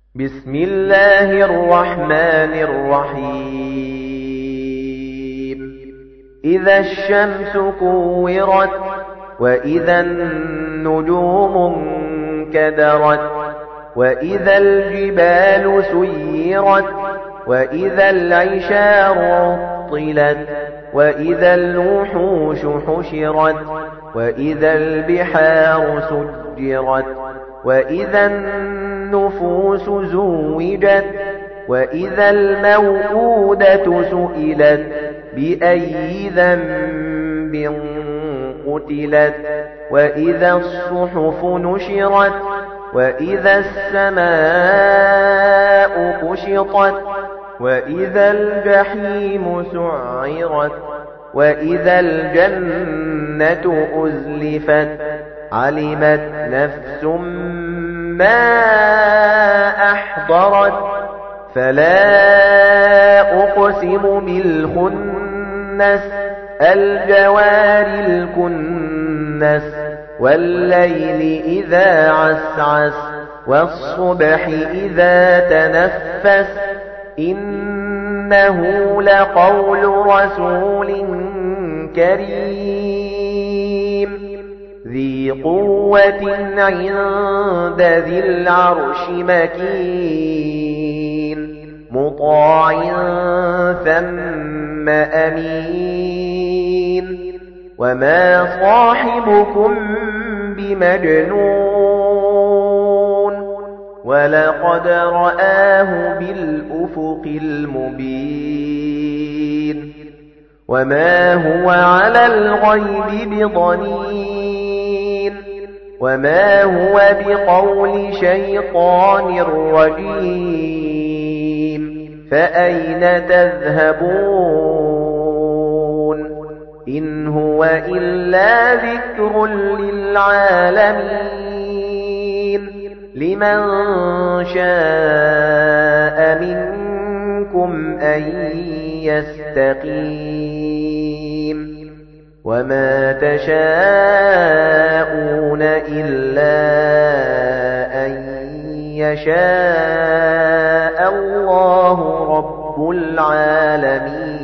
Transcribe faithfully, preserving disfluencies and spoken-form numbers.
بسم الله الرحمن الرحيم إذا الشمس كورت وإذا النجوم انكدرت وإذا الجبال سيرت وإذا العشار عطلت وإذا الوحوش حشرت وإذا البحار سجرت وإذا النفوس زوجت وإذا الموءودة سئلت بأي ذنب قتلت وإذا الصحف نشرت وإذا السماء كشطت وإذا الجحيم سعرت وإذا الجنة أزلفت علمت نفس ما أحضرت فلا أقسم بالخنس الجوار الكنس والليل إذا عسعس والصبح إذا تنفس إنه لقول رسول كريم ذي قوة عند ذي العرش مكين مطاع ثم أمين وما صاحبكم بمجنون ولقد رآه بالأفق المبين وما هو على الغيب بضنين وما هو بقول شيطان رجيم فأين تذهبون إن هو إلا ذكر للعالمين لمن شاء منكم أن يستقيم وما تشاءون إلا أن يشاء الله رب العالمين.